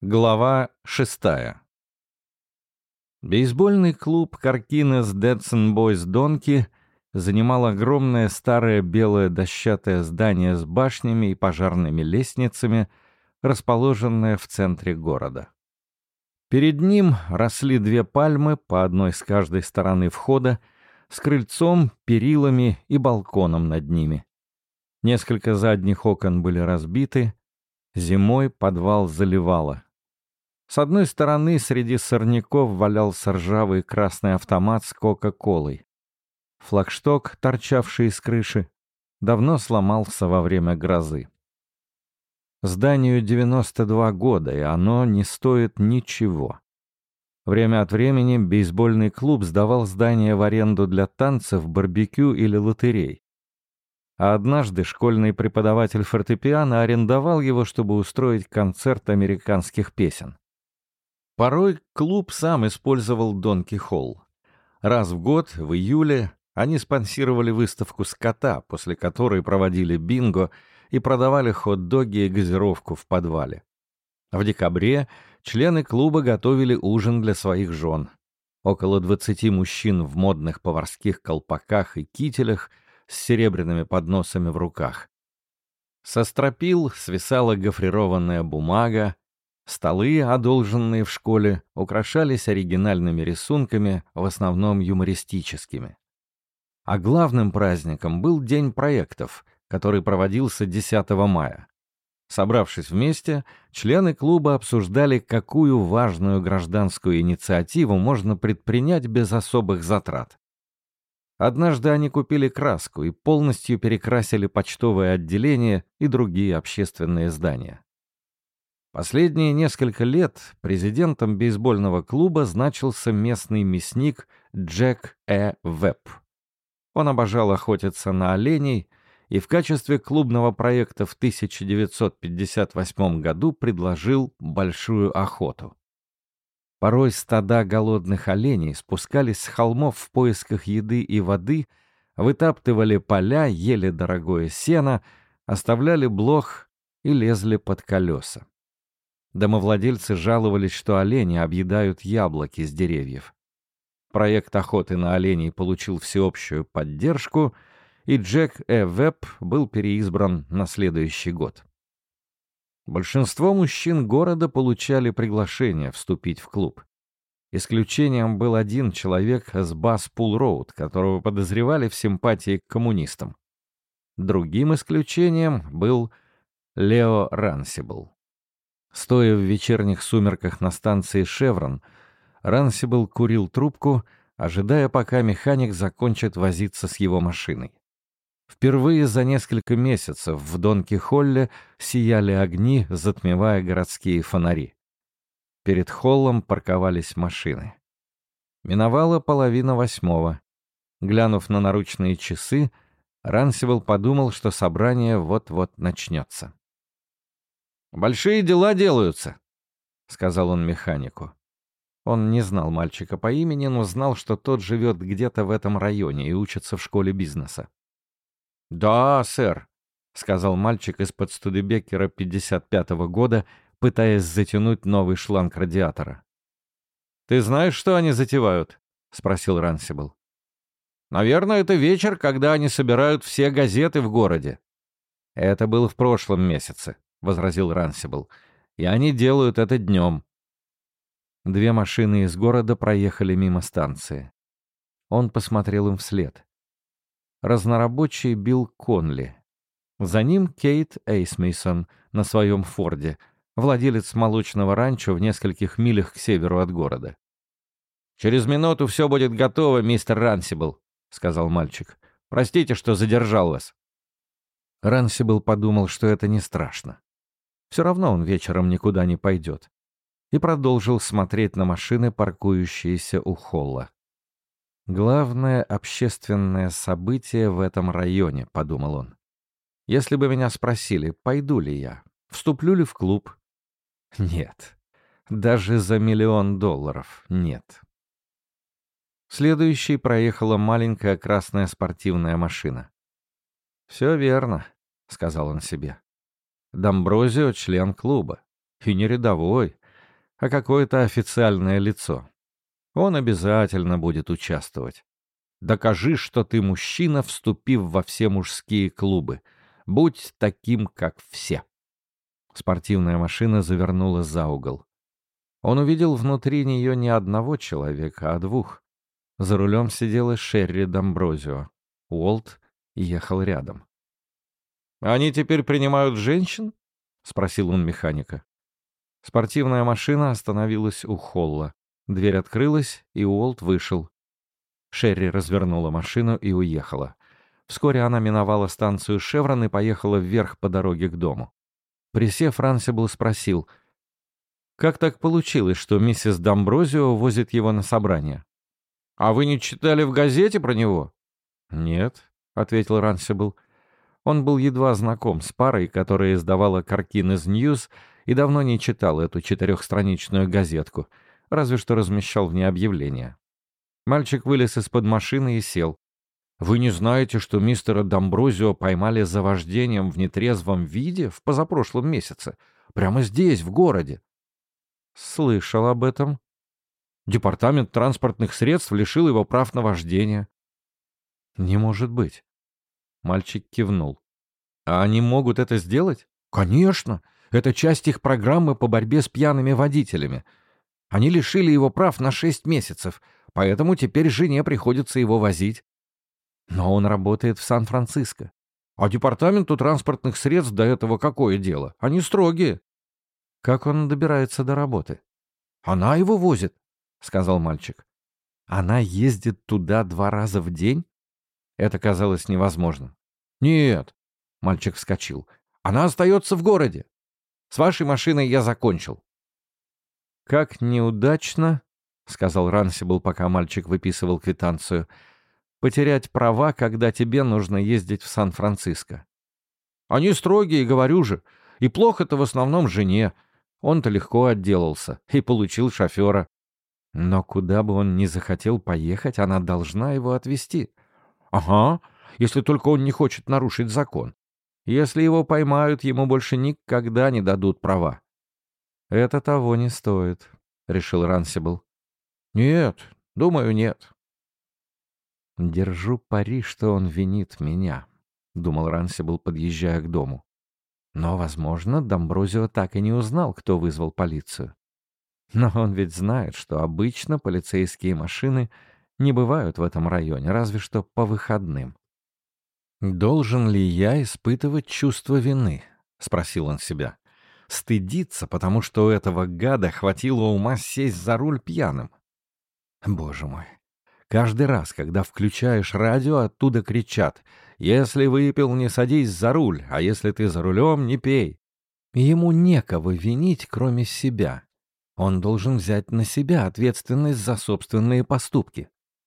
Глава 6. Бейсбольный клуб Каркинес Дедсон Бойс Донки занимал огромное старое белое дощатое здание с башнями и пожарными лестницами, расположенное в центре города. Перед ним росли две пальмы, по одной с каждой стороны входа, с крыльцом, перилами и балконом над ними. Несколько задних окон были разбиты, зимой подвал заливало. С одной стороны среди сорняков валялся ржавый красный автомат с кока-колой. Флагшток, торчавший из крыши, давно сломался во время грозы. Зданию 92 года, и оно не стоит ничего. Время от времени бейсбольный клуб сдавал здание в аренду для танцев, барбекю или лотерей. А однажды школьный преподаватель фортепиано арендовал его, чтобы устроить концерт американских песен. Порой клуб сам использовал Донки Холл. Раз в год, в июле, они спонсировали выставку скота, после которой проводили бинго и продавали хот-доги и газировку в подвале. В декабре члены клуба готовили ужин для своих жен. Около 20 мужчин в модных поварских колпаках и кителях с серебряными подносами в руках. Со стропил свисала гофрированная бумага. Столы, одолженные в школе, украшались оригинальными рисунками, в основном юмористическими. А главным праздником был День проектов, который проводился 10 мая. Собравшись вместе, члены клуба обсуждали, какую важную гражданскую инициативу можно предпринять без особых затрат. Однажды они купили краску и полностью перекрасили почтовое отделение и другие общественные здания. Последние несколько лет президентом бейсбольного клуба значился местный мясник Джек Вебб. Он обожал охотиться на оленей и в качестве клубного проекта в 1958 году предложил большую охоту. Порой стада голодных оленей спускались с холмов в поисках еды и воды, вытаптывали поля, ели дорогое сено, оставляли блох и лезли под колеса. Домовладельцы жаловались, что олени объедают яблоки с деревьев. Проект охоты на оленей получил всеобщую поддержку, и Джек Вебб был переизбран на следующий год. Большинство мужчин города получали приглашение вступить в клуб. Исключением был один человек с Басс-Пул-Роуд, которого подозревали в симпатии к коммунистам. Другим исключением был Лео Рансибл. Стоя в вечерних сумерках на станции «Шеврон», Рансибл курил трубку, ожидая, пока механик закончит возиться с его машиной. Впервые за несколько месяцев в Донки-Холле сияли огни, затмевая городские фонари. Перед холлом парковались машины. Миновала 7:30. Глянув на наручные часы, Рансибл подумал, что собрание вот-вот начнется. «Большие дела делаются», — сказал он механику. Он не знал мальчика по имени, но знал, что тот живет где-то в этом районе и учится в школе бизнеса. «Да, сэр», — сказал мальчик из-под Студебеккера 55-го года, пытаясь затянуть новый шланг радиатора. «Ты знаешь, что они затевают?» — спросил Рансибл. «Наверное, это вечер, когда они собирают все газеты в городе». «Это было в прошлом месяце», — возразил Рансибл, — «и они делают это днем». Две машины из города проехали мимо станции. Он посмотрел им вслед. Разнорабочий Билл Конли. За ним Кейт Эйсмейсон на своем Форде, владелец молочного ранчо в нескольких милях к северу от города. «Через минуту все будет готово, мистер Рансибл», — сказал мальчик. «Простите, что задержал вас». Рансибл подумал, что это не страшно. Все равно он вечером никуда не пойдет. И продолжил смотреть на машины, паркующиеся у холла. «Главное общественное событие в этом районе», — подумал он. «Если бы меня спросили, пойду ли я, вступлю ли в клуб? Нет. Даже за $1 миллион нет». Следующей проехала маленькая красная спортивная машина. «Все верно», — сказал он себе. «Домброзио — член клуба. И не рядовой, а какое-то официальное лицо. Он обязательно будет участвовать. Докажи, что ты мужчина, вступив во все мужские клубы. Будь таким, как все. Спортивная машина завернула за угол. Он увидел внутри нее не одного человека, а двух. За рулем сидела Шерри Дамброзио. Уолт ехал рядом. «Они теперь принимают женщин?» — спросил он механика. Спортивная машина остановилась у холла. Дверь открылась, и Уолт вышел. Шерри развернула машину и уехала. Вскоре она миновала станцию «Шеврон» и поехала вверх по дороге к дому. Присев, Рансибл спросил, «Как так получилось, что миссис Дамброзио возит его на собрание?» «А вы не читали в газете про него?» «Нет», — ответил Рансибл. Он был едва знаком с парой, которая издавала «Каркинес Ньюс», и давно не читал эту 4-страничную газетку, разве что размещал в ней объявления. Мальчик вылез из-под машины и сел. «Вы не знаете, что мистера Дамброзио поймали за вождением в нетрезвом виде в позапрошлом месяце? Прямо здесь, в городе?» «Слышал об этом». «Департамент транспортных средств лишил его прав на вождение». «Не может быть». Мальчик кивнул. «А они могут это сделать?» «Конечно! Это часть их программы по борьбе с пьяными водителями. Они лишили его прав на 6 месяцев, поэтому теперь жене приходится его возить. Но он работает в Сан-Франциско. А департаменту транспортных средств до этого какое дело? Они строгие». «Как он добирается до работы?» «Она его возит», — сказал мальчик. «Она ездит туда 2 раза в день?» Это казалось невозможным. «Нет», — мальчик вскочил, — «она остается в городе. С вашей машиной я закончил». «Как неудачно», — сказал Рансибл, пока мальчик выписывал квитанцию, — «потерять права, когда тебе нужно ездить в Сан-Франциско». «Они строгие, говорю же, и плохо-то в основном жене. Он-то легко отделался и получил шофера. Но куда бы он ни захотел поехать, она должна его отвезти». «Ага, если только он не хочет нарушить закон. Если его поймают, ему больше никогда не дадут права». «Это того не стоит», — решил Рансибл. «Нет, думаю, нет». «Держу пари, что он винит меня», — думал Рансибл, подъезжая к дому. Но, возможно, Дамброзио так и не узнал, кто вызвал полицию. Но он ведь знает, что обычно полицейские машины не бывают в этом районе, разве что по выходным. «Должен ли я испытывать чувство вины?» — спросил он себя. «Стыдиться, потому что у этого гада хватило ума сесть за руль пьяным?» Боже мой! Каждый раз, когда включаешь радио, оттуда кричат: «Если выпил, не садись за руль, а если ты за рулем, не пей». Ему некого винить, кроме себя. Он должен взять на себя ответственность за собственные поступки.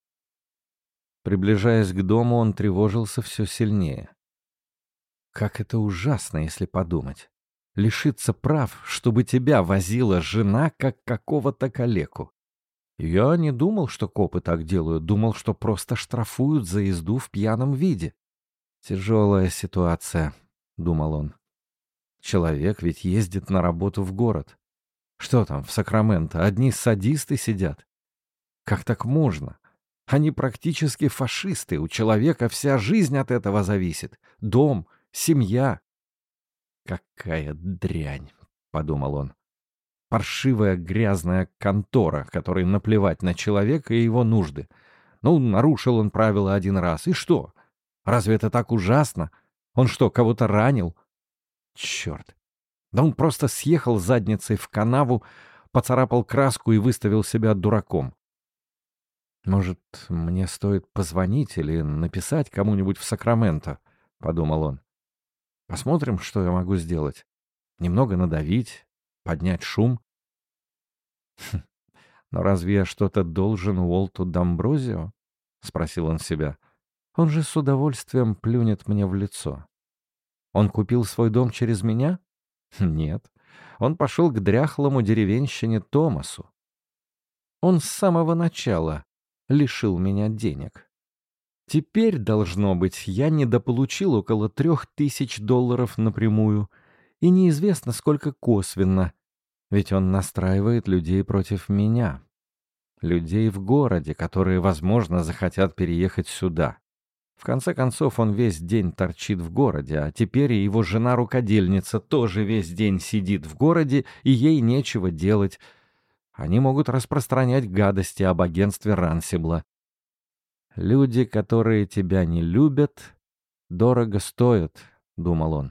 Приближаясь к дому, он тревожился все сильнее. Как это ужасно, если подумать. Лишиться прав, чтобы тебя возила жена, как какого-то калеку. Я не думал, что копы так делают, думал, что просто штрафуют за езду в пьяном виде. Тяжелая ситуация, думал он. Человек ведь ездит на работу в город. Что там в Сакраменто, одни садисты сидят? Как так можно? Они практически фашисты, у человека вся жизнь от этого зависит. Дом, семья. Какая дрянь, подумал он. Паршивая грязная контора, которой наплевать на человека и его нужды. Ну, нарушил он правила один раз, и что? Разве это так ужасно? Он что, кого-то ранил? Черт. Да он просто съехал задницей в канаву, поцарапал краску и выставил себя дураком. «Может, мне стоит позвонить или написать кому-нибудь в Сакраменто?» — подумал он. «Посмотрим, что я могу сделать. Немного надавить, поднять шум. Но разве я что-то должен Уолту Дамброзио?» — спросил он себя. «Он же с удовольствием плюнет мне в лицо. Он купил свой дом через меня? Нет. Он пошел к дряхлому деревенщине Томасу. Он с самого начала лишил меня денег. Теперь, должно быть, я недополучил около $3000 напрямую, и неизвестно, сколько косвенно. Ведь он настраивает людей против меня. Людей в городе, которые, возможно, захотят переехать сюда. В конце концов, он весь день торчит в городе, а теперь и его жена-рукодельница тоже весь день сидит в городе, и ей нечего делать. Они могут распространять гадости об агентстве Рансибла. «Люди, которые тебя не любят, дорого стоят», — думал он.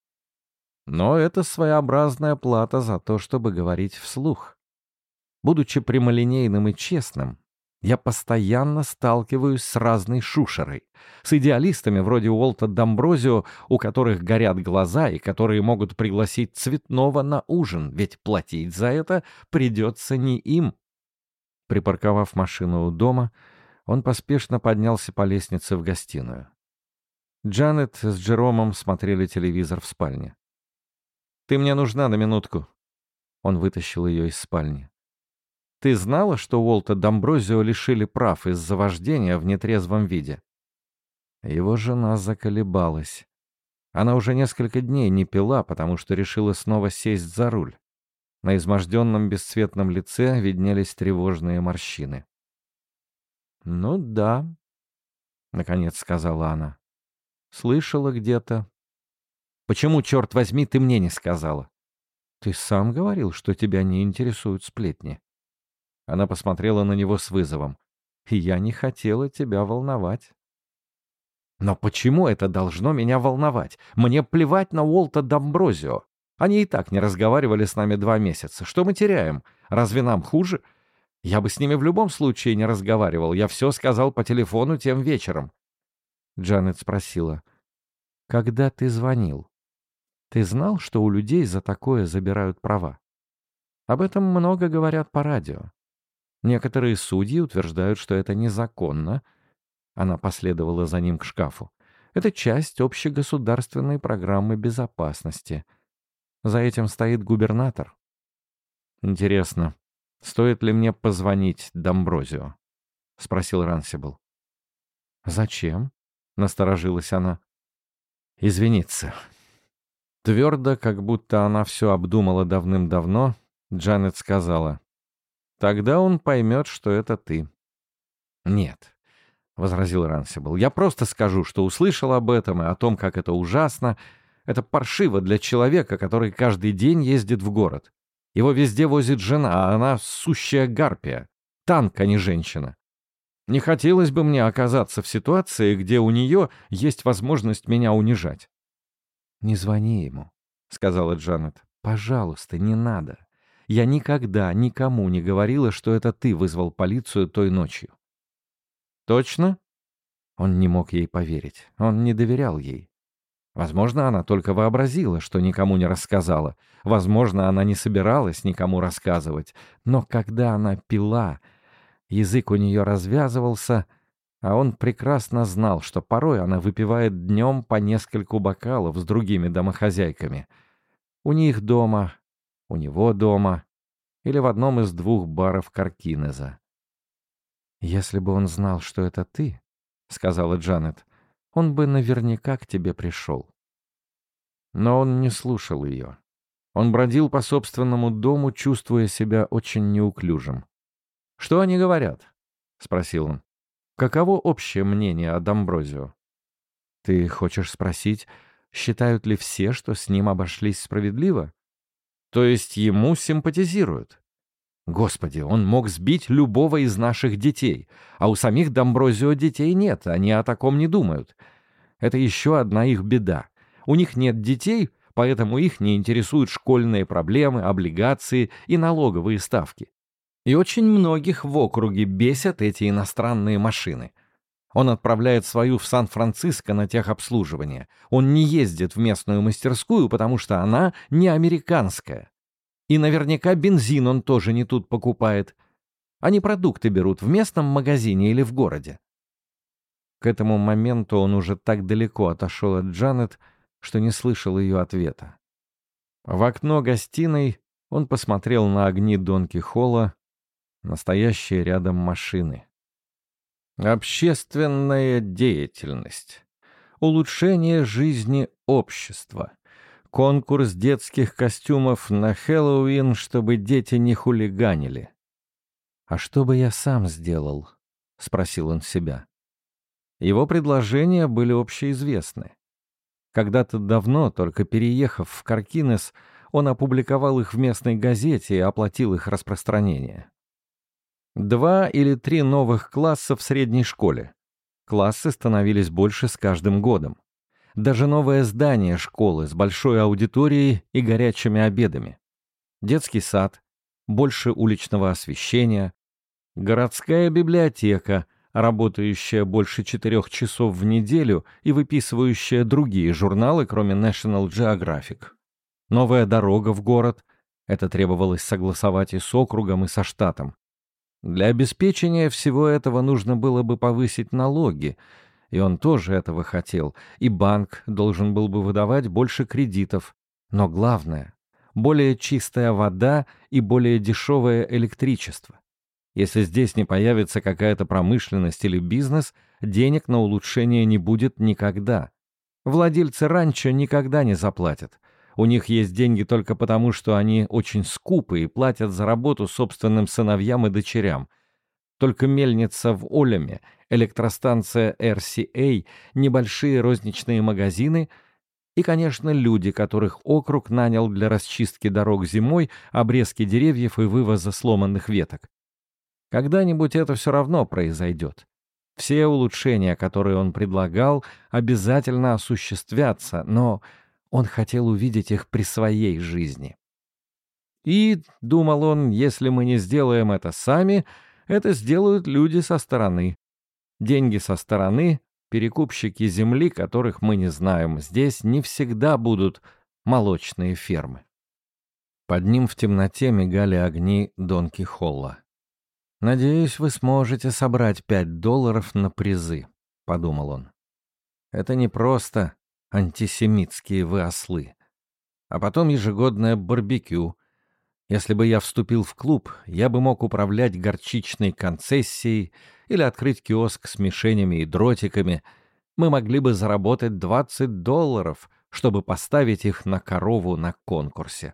Но это своеобразная плата за то, чтобы говорить вслух. Будучи прямолинейным и честным, я постоянно сталкиваюсь с разной шушерой, с идеалистами вроде Уолта Дамброзио, у которых горят глаза и которые могут пригласить Цветного на ужин, ведь платить за это придется не им. Припарковав машину у дома, он поспешно поднялся по лестнице в гостиную. Джанет с Джеромом смотрели телевизор в спальне. «Ты мне нужна на минутку». Он вытащил ее из спальни. «Ты знала, что Уолта Дамброзио лишили прав из-за вождения в нетрезвом виде?» Его жена заколебалась. Она уже несколько дней не пила, потому что решила снова сесть за руль. На изможденном бесцветном лице виднелись тревожные морщины. «Ну да», — наконец сказала она. «Слышала где-то». «Почему, черт возьми, ты мне не сказала?» «Ты сам говорил, что тебя не интересуют сплетни». Она посмотрела на него с вызовом. «Я не хотела тебя волновать». «Но почему это должно меня волновать? Мне плевать на Уолта Дамброзио. Они и так не разговаривали с нами 2 месяца. Что мы теряем? Разве нам хуже? Я бы с ними в любом случае не разговаривал. Я все сказал по телефону тем вечером». Джанет спросила. «Когда ты звонил? Ты знал, что у людей за такое забирают права? Об этом много говорят по радио. Некоторые судьи утверждают, что это незаконно». Она последовала за ним к шкафу. «Это часть общегосударственной программы безопасности. За этим стоит губернатор». «Интересно, стоит ли мне позвонить Дамброзио?» — спросил Рансибл. «Зачем?» — насторожилась она. «Извиниться». Твердо, как будто она все обдумала давным-давно, Джанет сказала. «Тогда он поймет, что это ты». «Нет», — возразил Рансибл, — «я просто скажу, что услышал об этом и о том, как это ужасно. Это паршиво для человека, который каждый день ездит в город. Его везде возит жена, а она сущая гарпия. Танк, а не женщина. Не хотелось бы мне оказаться в ситуации, где у нее есть возможность меня унижать». «Не звони ему», — сказала Джанет. «Пожалуйста, не надо. Я никогда никому не говорила, что это ты вызвал полицию той ночью». «Точно?» Он не мог ей поверить. Он не доверял ей. Возможно, она только вообразила, что никому не рассказала. Возможно, она не собиралась никому рассказывать. Но когда она пила, язык у нее развязывался, а он прекрасно знал, что порой она выпивает днем по нескольку бокалов с другими домохозяйками. У них дома, у него дома или в одном из 2 баров Каркинеза. «Если бы он знал, что это ты, — сказала Джанет, — он бы наверняка к тебе пришел». Но он не слушал ее. Он бродил по собственному дому, чувствуя себя очень неуклюжим. «Что они говорят?» — спросил он. «Каково общее мнение о Дамброзио?» «Ты хочешь спросить, считают ли все, что с ним обошлись справедливо? То есть ему симпатизируют? Господи, он мог сбить любого из наших детей, а у самих Дамброзио детей нет, они о таком не думают. Это еще одна их беда. У них нет детей, поэтому их не интересуют школьные проблемы, облигации и налоговые ставки. И очень многих в округе бесят эти иностранные машины. Он отправляет свою в Сан-Франциско на техобслуживание. Он не ездит в местную мастерскую, потому что она не американская. И наверняка бензин он тоже не тут покупает. Они продукты берут в местном магазине или в городе. К этому моменту он уже так далеко отошел от Джанет, что не слышал ее ответа. В окно гостиной он посмотрел на огни Донки-Холла, настоящие рядом машины. Общественная деятельность. Улучшение жизни общества. Конкурс детских костюмов на Хэллоуин, чтобы дети не хулиганили. «А что бы я сам сделал?» — спросил он себя. Его предложения были общеизвестны. Когда-то давно, только переехав в Каркинес, он опубликовал их в местной газете и оплатил их распространение. 2 или 3 новых класса в средней школе. Классы становились больше с каждым годом. Даже новое здание школы с большой аудиторией и горячими обедами. Детский сад, больше уличного освещения, городская библиотека, работающая больше 4 часов в неделю и выписывающая другие журналы, кроме National Geographic. Новая дорога в город. Это требовалось согласовать и с округом, и со штатом. Для обеспечения всего этого нужно было бы повысить налоги, и он тоже этого хотел, и банк должен был бы выдавать больше кредитов. Но главное — более чистая вода и более дешевое электричество. Если здесь не появится какая-то промышленность или бизнес, денег на улучшение не будет никогда. Владельцы ранчо никогда не заплатят. У них есть деньги только потому, что они очень скупы и платят за работу собственным сыновьям и дочерям. Только мельница в Олеме, электростанция RCA, небольшие розничные магазины и, конечно, люди, которых округ нанял для расчистки дорог зимой, обрезки деревьев и вывоза сломанных веток. Когда-нибудь это все равно произойдет. Все улучшения, которые он предлагал, обязательно осуществятся, но он хотел увидеть их при своей жизни. И, думал он, если мы не сделаем это сами, это сделают люди со стороны. Деньги со стороны, перекупщики земли, которых мы не знаем, здесь не всегда будут молочные фермы. Под ним в темноте мигали огни Донки Холла. «Надеюсь, вы сможете собрать $5 на призы», — подумал он. «Это не просто антисемитские вы ослы, а потом ежегодное барбекю. Если бы я вступил в клуб, я бы мог управлять горчичной концессией или открыть киоск с мишенями и дротиками. Мы могли бы заработать $20, чтобы поставить их на корову на конкурсе».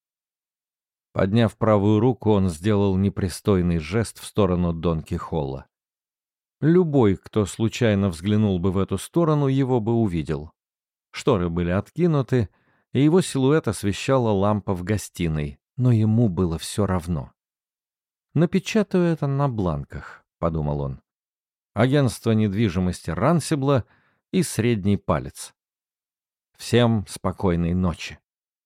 Подняв правую руку, он сделал непристойный жест в сторону Донки Холла. Любой, кто случайно взглянул бы в эту сторону, его бы увидел. Шторы были откинуты, и его силуэт освещала лампа в гостиной, но ему было все равно. «Напечатаю это на бланках», — подумал он. «Агентство недвижимости Рансибла и средний палец. Всем спокойной ночи».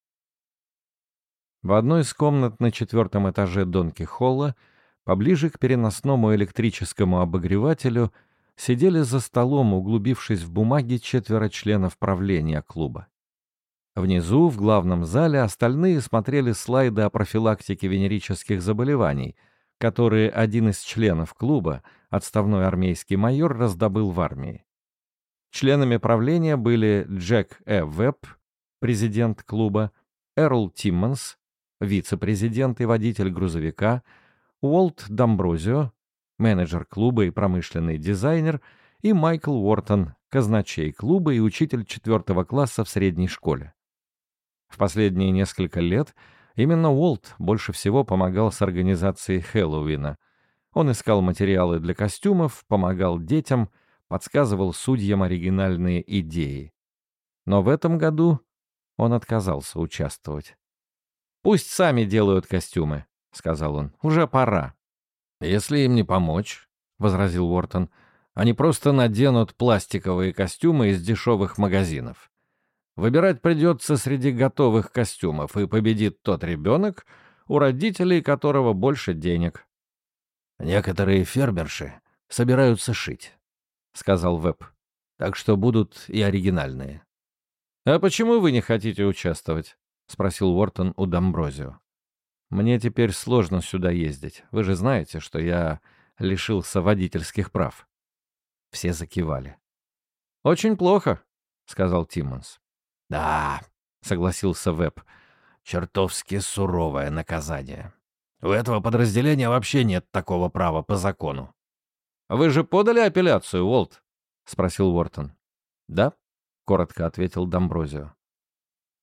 В одной из комнат на 4-м этаже Донки Холла, поближе к переносному электрическому обогревателю, сидели за столом, углубившись в бумаги, 4 членов правления клуба. Внизу, в главном зале, остальные смотрели слайды о профилактике венерических заболеваний, которые один из членов клуба, отставной армейский майор, раздобыл в армии. Членами правления были Джек Вебб, президент клуба, Эрл Тиммонс, вице-президент и водитель грузовика, Уолт Дамброзио, менеджер клуба и промышленный дизайнер, и Майкл Уортон, казначей клуба и учитель 4 класса в средней школе. В последние несколько лет именно Уолт больше всего помогал с организацией Хэллоуина. Он искал материалы для костюмов, помогал детям, подсказывал судьям оригинальные идеи. Но в этом году он отказался участвовать. «Пусть сами делают костюмы», — сказал он. «Уже пора». «Если им не помочь», — возразил Уортон, — «они просто наденут пластиковые костюмы из дешевых магазинов. Выбирать придется среди готовых костюмов, и победит тот ребенок, у родителей которого больше денег». «Некоторые фермерши собираются шить», — сказал Вебб, — «так что будут и оригинальные». «А почему вы не хотите участвовать?» — спросил Уортон у Дамброзио. «Мне теперь сложно сюда ездить. Вы же знаете, что я лишился водительских прав». Все закивали. «Очень плохо», — сказал Тиммонс. «Да», — согласился Вебб, — «чертовски суровое наказание. У этого подразделения вообще нет такого права по закону». «Вы же подали апелляцию, Уолт?» — спросил Уортон. «Да», — коротко ответил Дамброзио.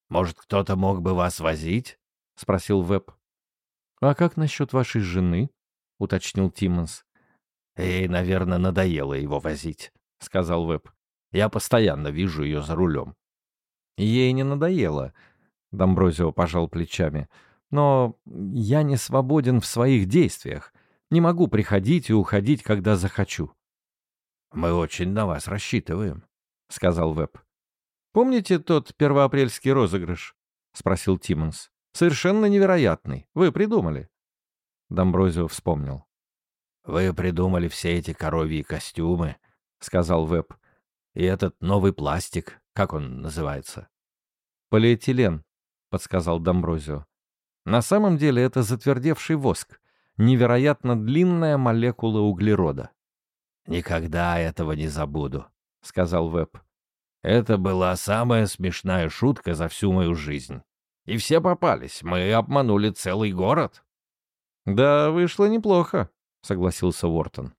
Может, кто-то мог бы вас возить?» — спросил Веб. «А как насчет вашей жены?» — уточнил Тиммонс. «Ей, наверное, надоело его возить», — сказал Веб. «Я постоянно вижу ее за рулем». «Ей не надоело», — Домброзио пожал плечами. «Но я не свободен в своих действиях. Не могу приходить и уходить, когда захочу». «Мы очень на вас рассчитываем», — сказал Веб. «Помните тот первоапрельский розыгрыш?» — спросил Тиммонс. «Совершенно невероятный. Вы придумали». Домброзио вспомнил. «Вы придумали все эти коровьи костюмы», — сказал Веб. «И этот новый пластик, как он называется?» «Полиэтилен», — подсказал Домброзио. «На самом деле это затвердевший воск, невероятно длинная молекула углерода». «Никогда этого не забуду», — сказал Веб. «Это была самая смешная шутка за всю мою жизнь. И все попались, мы обманули целый город». «Да, вышло неплохо», — согласился Уортон.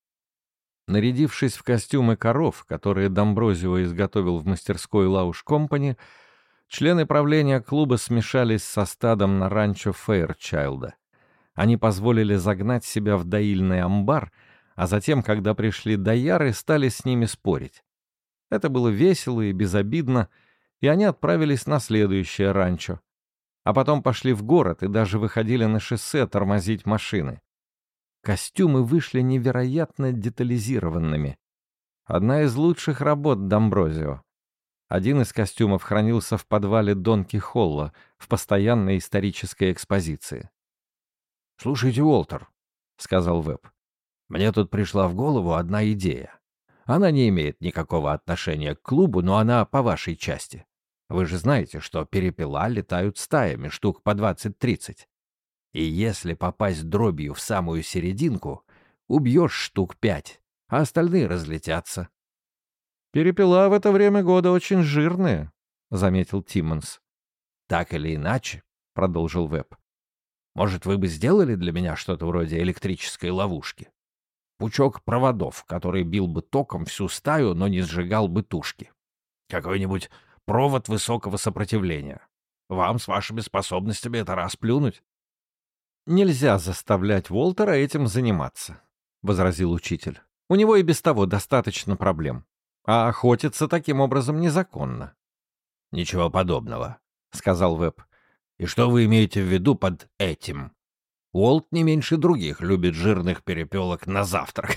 Нарядившись в костюмы коров, которые Домброзио изготовил в мастерской Лауш Компани, члены правления клуба смешались со стадом на ранчо Фэйрчайлда. Они позволили загнать себя в доильный амбар, а затем, когда пришли дояры, стали с ними спорить. Это было весело и безобидно, и они отправились на следующее ранчо. А потом пошли в город и даже выходили на шоссе тормозить машины. Костюмы вышли невероятно детализированными. Одна из лучших работ Домброзио. Один из костюмов хранился в подвале Донки Холла в постоянной исторической экспозиции. «Слушайте, Уолтер», — сказал Веб, — «мне тут пришла в голову одна идея. Она не имеет никакого отношения к клубу, но она по вашей части. Вы же знаете, что перепела летают стаями, штук по 20-30. И если попасть дробью в самую серединку, убьешь штук 5, а остальные разлетятся». «Перепела в это время года очень жирные», — заметил Тиммонс. «Так или иначе», — продолжил Веб, — «может, вы бы сделали для меня что-то вроде электрической ловушки? Пучок проводов, который бил бы током всю стаю, но не сжигал бы тушки. Какой-нибудь провод высокого сопротивления. Вам с вашими способностями это расплюнуть». «Нельзя заставлять Уолтера этим заниматься», — возразил учитель. «У него и без того достаточно проблем. А охотиться таким образом незаконно». «Ничего подобного», — сказал Веб. «И что вы имеете в виду под этим? Уолт не меньше других любит жирных перепелок на завтрак».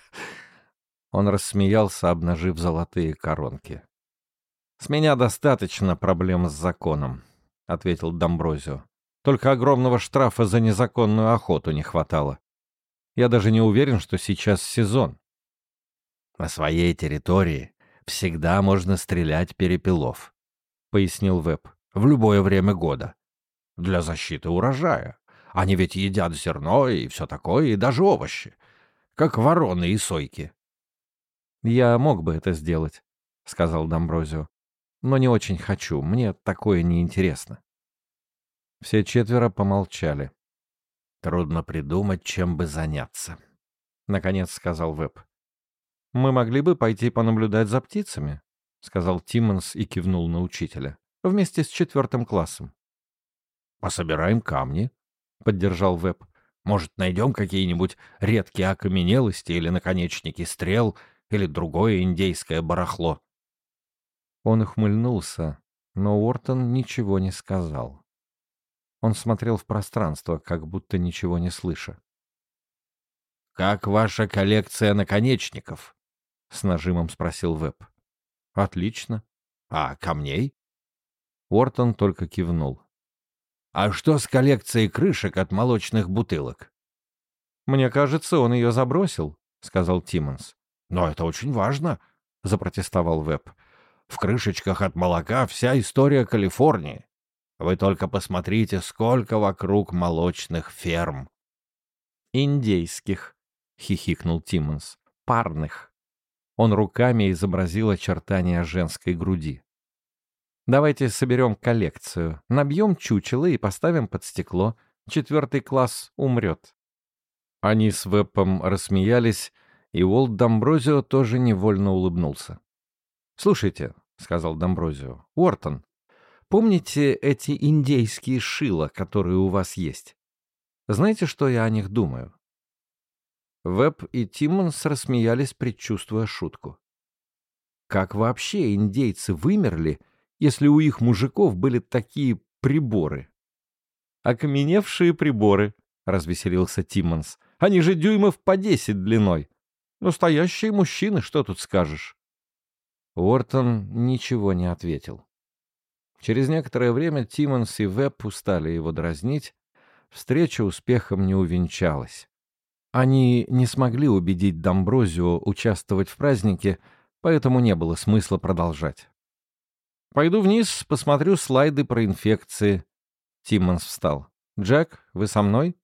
Он рассмеялся, обнажив золотые коронки. «С меня достаточно проблем с законом», — ответил Домброзио. «Только огромного штрафа за незаконную охоту не хватало. Я даже не уверен, что сейчас сезон». «На своей территории всегда можно стрелять перепелов», — пояснил Веб, — «в любое время года. Для защиты урожая. Они ведь едят зерно и все такое, и даже овощи, как вороны и сойки». «Я мог бы это сделать», — сказал Домброзио. «Но не очень хочу, мне такое неинтересно». Все четверо помолчали. «Трудно придумать, чем бы заняться», — наконец сказал Веб. «Мы могли бы пойти понаблюдать за птицами», — сказал Тиммонс и кивнул на учителя. «Вместе с 4 классом». «Пособираем камни», — поддержал Веб. «Может, найдем какие-нибудь редкие окаменелости или наконечники стрел, или другое индейское барахло». Он ухмыльнулся, но Уортон ничего не сказал. Он смотрел в пространство, как будто ничего не слыша. «Как ваша коллекция наконечников?» — с нажимом спросил Веб. «Отлично». «А камней?» Уортон только кивнул. «А что с коллекцией крышек от молочных бутылок?» «Мне кажется, он ее забросил», — сказал Тиммонс. «Но это очень важно», — запротестовал Веб. «В крышечках от молока вся история Калифорнии. Вы только посмотрите, сколько вокруг молочных ферм». «Индейских», — хихикнул Тиммонс. «Парных». Он руками изобразил очертания женской груди. «Давайте соберем коллекцию, набьем чучело и поставим под стекло. 4 класс умрет». Они с Вебом рассмеялись, и Уолт Домброзио тоже невольно улыбнулся. «Слушайте», — сказал Домброзио, — «Уортон, Помните эти индейские шила, которые у вас есть? Знаете, что я о них думаю?» Веб и Тиммонс рассмеялись, предчувствуя шутку. Как вообще индейцы вымерли, если у их мужиков были такие приборы? «Окаменевшие приборы», — развеселился Тиммонс. «Они же дюймов по 10 длиной. Настоящие мужчины, что тут скажешь?» Уортон ничего не ответил. Через некоторое время Тиммонс и Веб устали его дразнить. Встреча успехом не увенчалась. Они не смогли убедить Домброзио участвовать в празднике, поэтому не было смысла продолжать. «Пойду вниз, посмотрю слайды про инфекции». Тиммонс встал. «Джек, вы со мной?»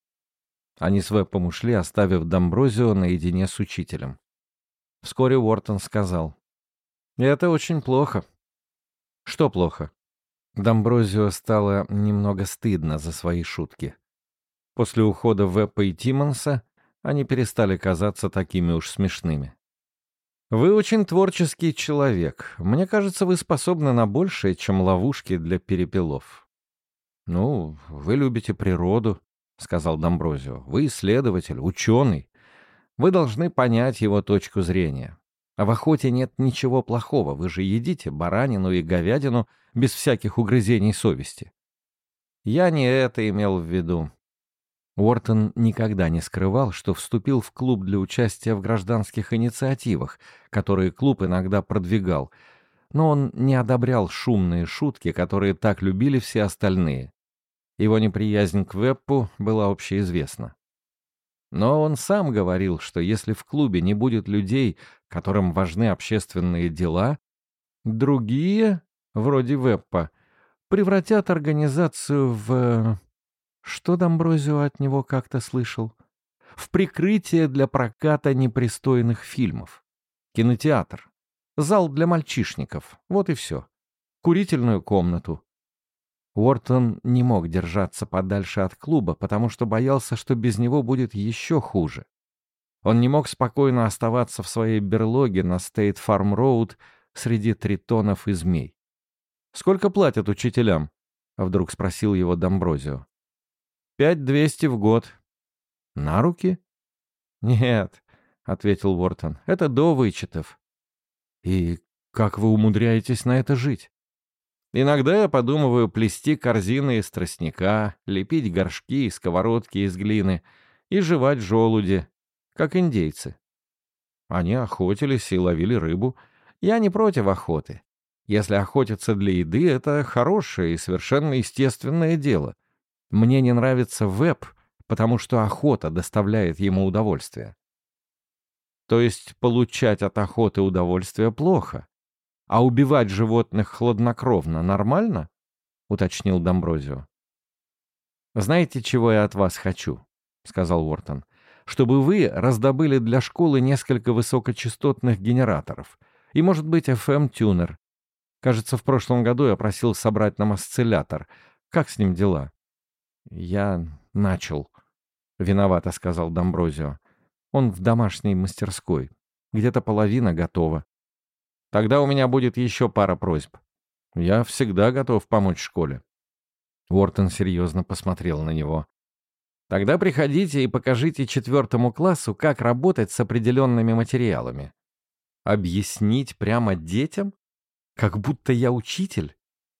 Они с Вебом ушли, оставив Домброзио наедине с учителем. Вскоре Уортон сказал: «Это очень плохо». «Что плохо?» Домброзио стало немного стыдно за свои шутки. После ухода Веппа и Тиммонса они перестали казаться такими уж смешными. «Вы очень творческий человек. Мне кажется, вы способны на большее, чем ловушки для перепелов». «Ну, вы любите природу», — сказал Домброзио. «Вы исследователь, ученый. Вы должны понять его точку зрения. А в охоте нет ничего плохого. Вы же едите баранину и говядину без всяких угрызений совести». «Я не это имел в виду». Уортон никогда не скрывал, что вступил в клуб для участия в гражданских инициативах, которые клуб иногда продвигал, но он не одобрял шумные шутки, которые так любили все остальные. Его неприязнь к Веппу была общеизвестна. Но он сам говорил, что если в клубе не будет людей, которым важны общественные дела, другие, вроде Веппа, превратят организацию в... Что Домброзио от него как-то слышал? В прикрытие для проката непристойных фильмов. Кинотеатр. Зал для мальчишников. Вот и все. Курительную комнату. Уортон не мог держаться подальше от клуба, потому что боялся, что без него будет еще хуже. Он не мог спокойно оставаться в своей берлоге на Стейт-Фарм-Роуд среди тритонов и змей. «Сколько платят учителям?» — вдруг спросил его Домброзио. 5200 в год». «На руки?» «Нет», — ответил Уортон, — «это до вычетов». «И как вы умудряетесь на это жить?» «Иногда я подумываю плести корзины из тростника, лепить горшки и сковородки из глины и жевать желуди, как индейцы». Они охотились и ловили рыбу. Я не против охоты. Если охотиться для еды, это хорошее и совершенно естественное дело. Мне не нравится Веб, потому что охота доставляет ему удовольствие. То есть получать от охоты удовольствие плохо, а убивать животных хладнокровно нормально? Уточнил Домброзио. «Знаете, чего я от вас хочу?» — сказал Уортон. «Чтобы вы раздобыли для школы несколько высокочастотных генераторов и, может быть, FM-тюнер. Кажется, в прошлом году я просил собрать нам осциллятор. Как с ним дела?» «Я начал», — виновато сказал Домброзио. «Он в домашней мастерской. Где-то половина готова. Тогда у меня будет еще пара просьб. Я всегда готов помочь школе». Уортон серьезно посмотрел на него. «Тогда приходите и покажите 4 классу, как работать с определенными материалами». «Объяснить прямо детям? Как будто я учитель?»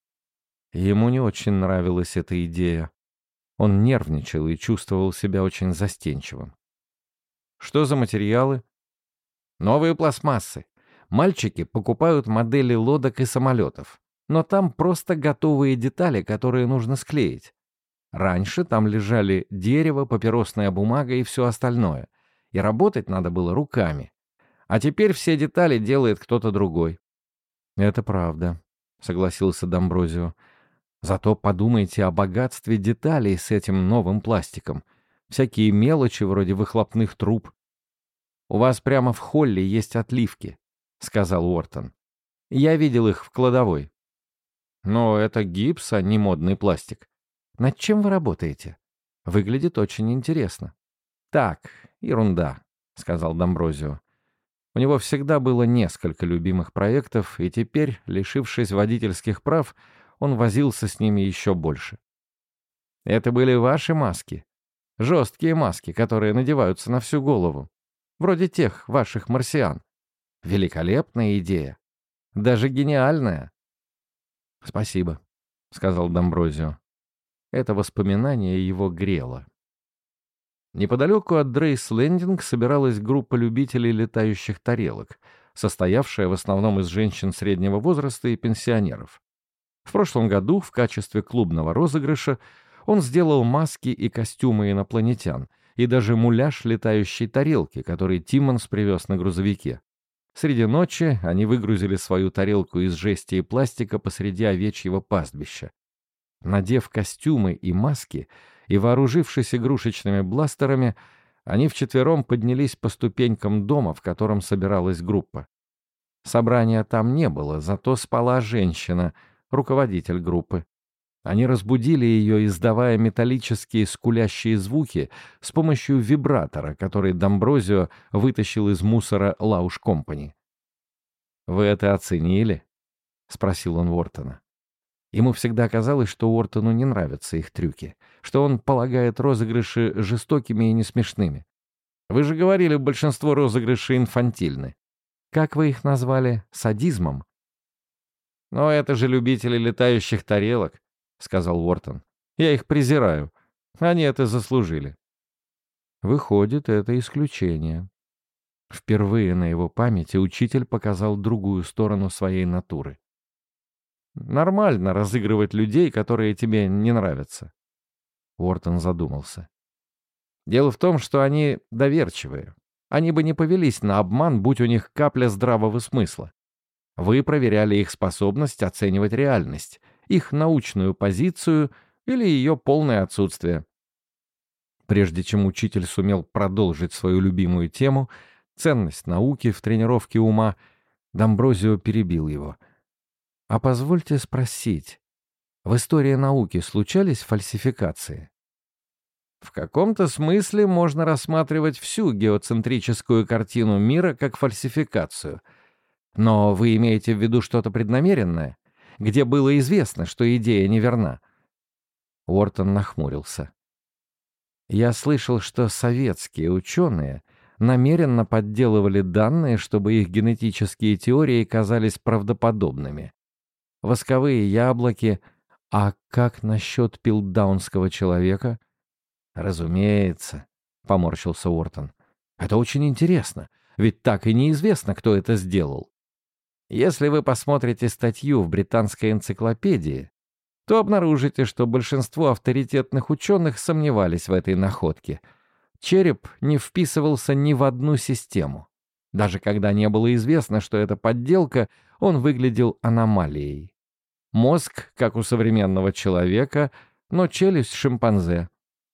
Ему не очень нравилась эта идея. Он нервничал и чувствовал себя очень застенчивым. «Что за материалы?» «Новые пластмассы. Мальчики покупают модели лодок и самолетов, но там просто готовые детали, которые нужно склеить. Раньше там лежали дерево, папиросная бумага и все остальное, и работать надо было руками. А теперь все детали делает кто-то другой». «Это правда», — согласился Домброзио. «Зато подумайте о богатстве деталей с этим новым пластиком. Всякие мелочи вроде выхлопных труб». «У вас прямо в холле есть отливки», — сказал Уортон. «Я видел их в кладовой». «Но это гипс, а не модный пластик. Над чем вы работаете? Выглядит очень интересно». «Так, ерунда», — сказал Домброзио. У него всегда было несколько любимых проектов, и теперь, лишившись водительских прав, он возился с ними еще больше. Это были ваши маски. Жесткие маски, которые надеваются на всю голову. Вроде тех ваших марсиан. Великолепная идея. Даже гениальная. «Спасибо», — сказал Домброзио. Это воспоминание его грело. Неподалеку от Дрейс-Лендинг собиралась группа любителей летающих тарелок, состоявшая в основном из женщин среднего возраста и пенсионеров. В прошлом году в качестве клубного розыгрыша он сделал маски и костюмы инопланетян, и даже муляж летающей тарелки, который Тиммонс привез на грузовике. Среди ночи они выгрузили свою тарелку из жести и пластика посреди овечьего пастбища. Надев костюмы и маски и вооружившись игрушечными бластерами, они вчетвером поднялись по ступенькам дома, в котором собиралась группа. Собрания там не было, зато спала женщина, руководитель группы. Они разбудили ее, издавая металлические скулящие звуки с помощью вибратора, который Домброзио вытащил из мусора Лауш Компани. «Вы это оценили?» — спросил он Уортона. Ему всегда казалось, что Уортону не нравятся их трюки, что он полагает розыгрыши жестокими и несмешными. «Вы же говорили, большинство розыгрышей инфантильны. Как вы их назвали? Садизмом?» «Но это же любители летающих тарелок», — сказал Уортон. «Я их презираю. Они это заслужили». Выходит, это исключение. Впервые на его памяти учитель показал другую сторону своей натуры. «Нормально разыгрывать людей, которые тебе не нравятся». Уортон задумался. «Дело в том, что они доверчивые. Они бы не повелись на обман, будь у них капля здравого смысла. Вы проверяли их способность оценивать реальность, их научную позицию или ее полное отсутствие». Прежде чем учитель сумел продолжить свою любимую тему, ценность науки в тренировке ума, Домброзио перебил его. «А позвольте спросить, в истории науки случались фальсификации?» В каком-то смысле можно рассматривать всю геоцентрическую картину мира как фальсификацию. Но вы имеете в виду что-то преднамеренное, где было известно, что идея неверна? Уортон нахмурился. Я слышал, что советские ученые намеренно подделывали данные, чтобы их генетические теории казались правдоподобными. Восковые яблоки. А как насчет пилдаунского человека? Разумеется, поморщился Уортон. Это очень интересно, ведь так и неизвестно, кто это сделал. Если вы посмотрите статью в британской энциклопедии, то обнаружите, что большинство авторитетных ученых сомневались в этой находке. Череп не вписывался ни в одну систему. Даже когда не было известно, что это подделка, он выглядел аномалией. Мозг, как у современного человека, но челюсть шимпанзе.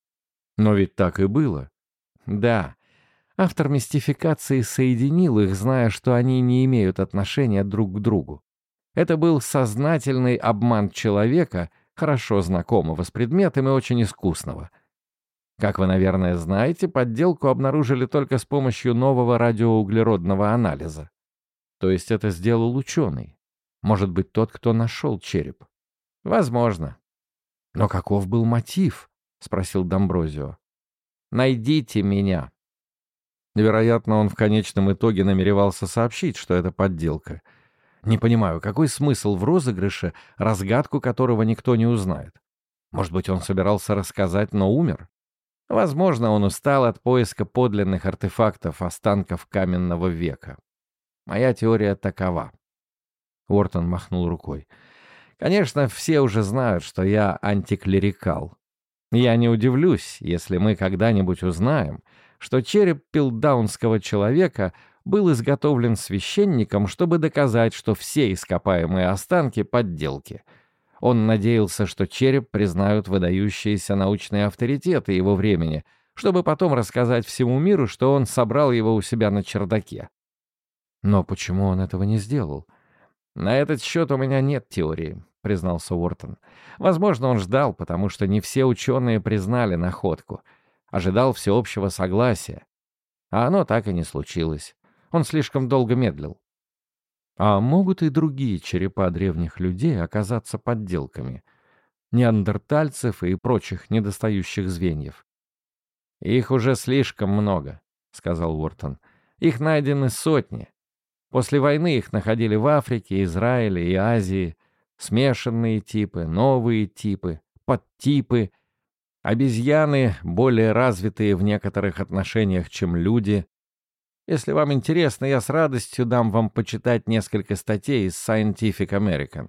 Но ведь так и было. Да, автор мистификации соединил их, зная, что они не имеют отношения друг к другу. Это был сознательный обман человека, хорошо знакомого с предметом и очень искусного. Как вы, наверное, знаете, подделку обнаружили только с помощью нового радиоуглеродного анализа. То есть это сделал ученый. Может быть, тот, кто нашел череп. Возможно. Но каков был мотив? Спросил Домброзио. «Найдите меня». Вероятно, он в конечном итоге намеревался сообщить, что это подделка. Не понимаю, какой смысл в розыгрыше, разгадку которого никто не узнает? Может быть, он собирался рассказать, но умер? Возможно, он устал от поиска подлинных артефактов останков каменного века. Моя теория такова. Уортон махнул рукой. Конечно, все уже знают, что я антиклерикал. Я не удивлюсь, если мы когда-нибудь узнаем, что череп пилдаунского человека был изготовлен священником, чтобы доказать, что все ископаемые останки — подделки. Он надеялся, что череп признают выдающиеся научные авторитеты его времени, чтобы потом рассказать всему миру, что он собрал его у себя на чердаке. Но почему он этого не сделал? На этот счет у меня нет теории, признался Уортон. Возможно, он ждал, потому что не все ученые признали находку. Ожидал всеобщего согласия. А оно так и не случилось. Он слишком долго медлил. А могут и другие черепа древних людей оказаться подделками, неандертальцев и прочих недостающих звеньев? «Их уже слишком много», — сказал Уортон. «Их найдены сотни. После войны их находили в Африке, Израиле и Азии. Смешанные типы, новые типы, подтипы. Обезьяны, более развитые в некоторых отношениях, чем люди. Если вам интересно, я с радостью дам вам почитать несколько статей из Scientific American».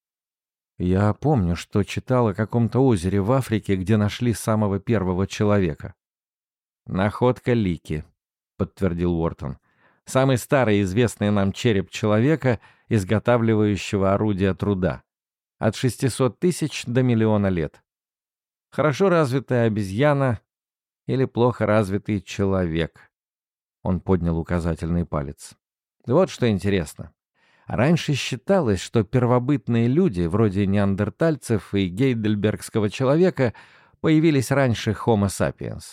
«Я помню, что читал о каком-то озере в Африке, где нашли самого первого человека». «Находка Лики», — подтвердил Уортон. «Самый старый известный нам череп человека, изготавливающего орудия труда. От 600 тысяч до миллиона лет. Хорошо развитая обезьяна или плохо развитый человек». Он поднял указательный палец. «Вот что интересно. Раньше считалось, что первобытные люди, вроде неандертальцев и гейдельбергского человека, появились раньше Homo sapiens».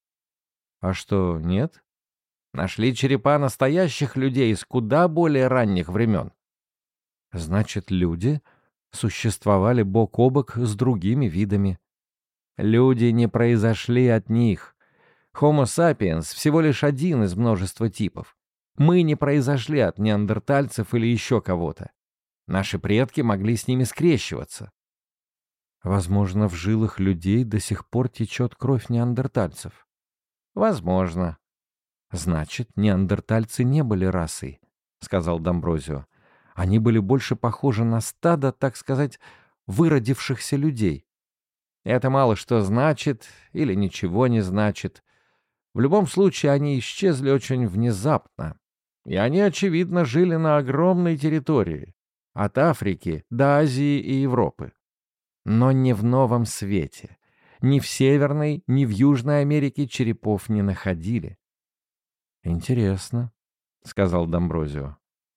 «А что, нет?» «Нашли черепа настоящих людей из куда более ранних времен». «Значит, люди существовали бок о бок с другими видами». «Люди не произошли от них. Homo sapiens всего лишь один из множества типов. Мы не произошли от неандертальцев или еще кого-то. Наши предки могли с ними скрещиваться». «Возможно, в жилах людей до сих пор течет кровь неандертальцев». «Возможно». «Значит, неандертальцы не были расой», — сказал Дамброзио. «Они были больше похожи на стадо, так сказать, выродившихся людей». «Это мало что значит или ничего не значит. В любом случае, они исчезли очень внезапно. И они, очевидно, жили на огромной территории, от Африки до Азии и Европы. Но не в Новом Свете. Ни в Северной, ни в Южной Америке черепов не находили». «Интересно», — сказал Дамброзио.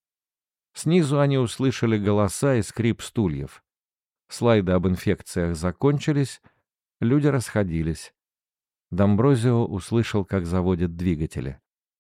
Снизу они услышали голоса и скрип стульев. Слайды об инфекциях закончились, люди расходились. Дамброзио услышал, как заводят двигатели.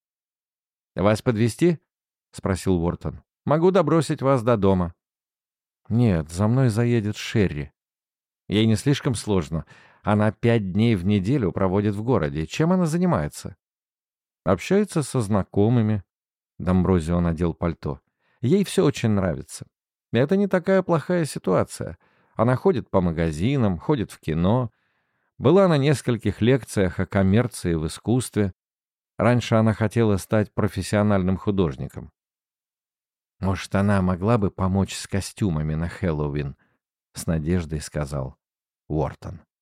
«Вас подвезти?» — спросил Уортон. «Могу добросить вас до дома». «Нет, за мной заедет Шерри. Ей не слишком сложно. Она 5 дней в неделю проводит в городе. Чем она занимается?» «Общается со знакомыми». Дамброзио надел пальто. «Ей все очень нравится. Это не такая плохая ситуация. Она ходит по магазинам, ходит в кино. Была на нескольких лекциях о коммерции в искусстве. Раньше она хотела стать профессиональным художником». «Может, она могла бы помочь с костюмами на Хэллоуин?» — с надеждой сказал Уортон.